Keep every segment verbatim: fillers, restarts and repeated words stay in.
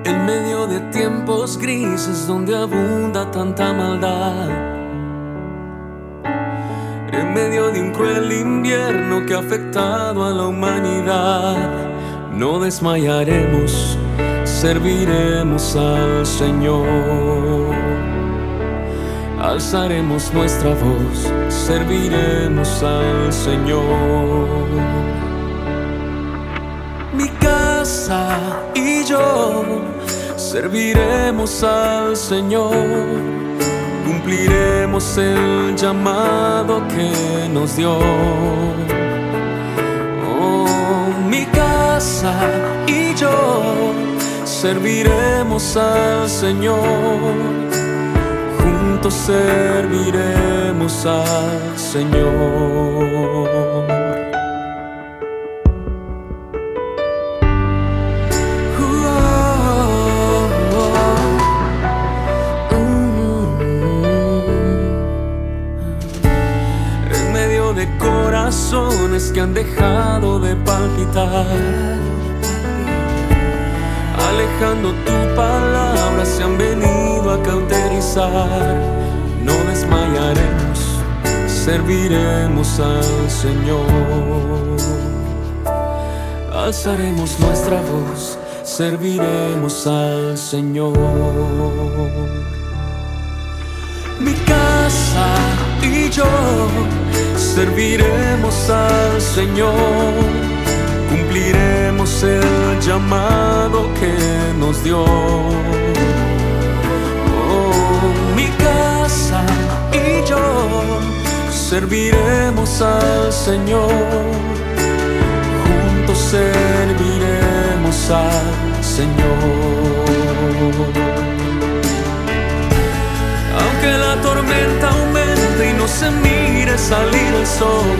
En medio de tiempos grises donde abunda tanta maldad, en medio de un cruel invierno que ha afectado a la humanidad, no desmayaremos, serviremos al Señor. Alzaremos nuestra voz, serviremos al Señor. Mi casa y yo serviremos al Señor, cumpliremos el llamado que nos dio. Oh, mi casa y yo serviremos al Señor, juntos serviremos al Señor. De corazones que han dejado de palpitar, alejando tu palabra se han venido a cauterizar. No desmayaremos, serviremos al Señor. Alzaremos nuestra voz, serviremos al Señor. Mi casa y yo serviremos al Señor, cumpliremos el llamado que nos dio. Oh, mi casa y yo serviremos al Señor, juntos serviremos al Señor. Aunque la tormenta aumente y no se mire salir el sol,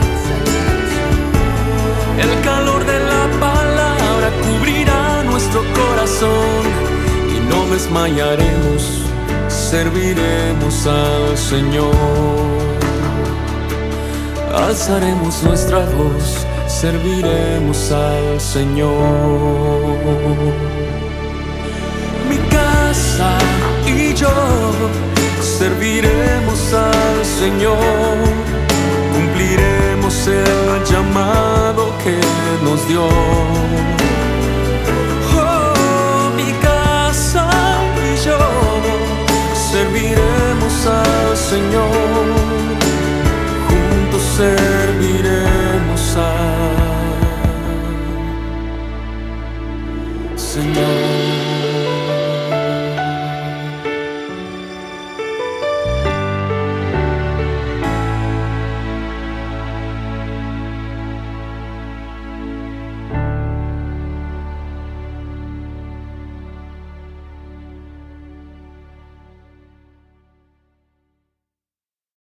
el calor de la palabra cubrirá nuestro corazón y no desmayaremos, serviremos al Señor. Alzaremos nuestra voz, serviremos al Señor. Mi casa y yo serviremos al Señor, cumpliremos el llamado que nos dio.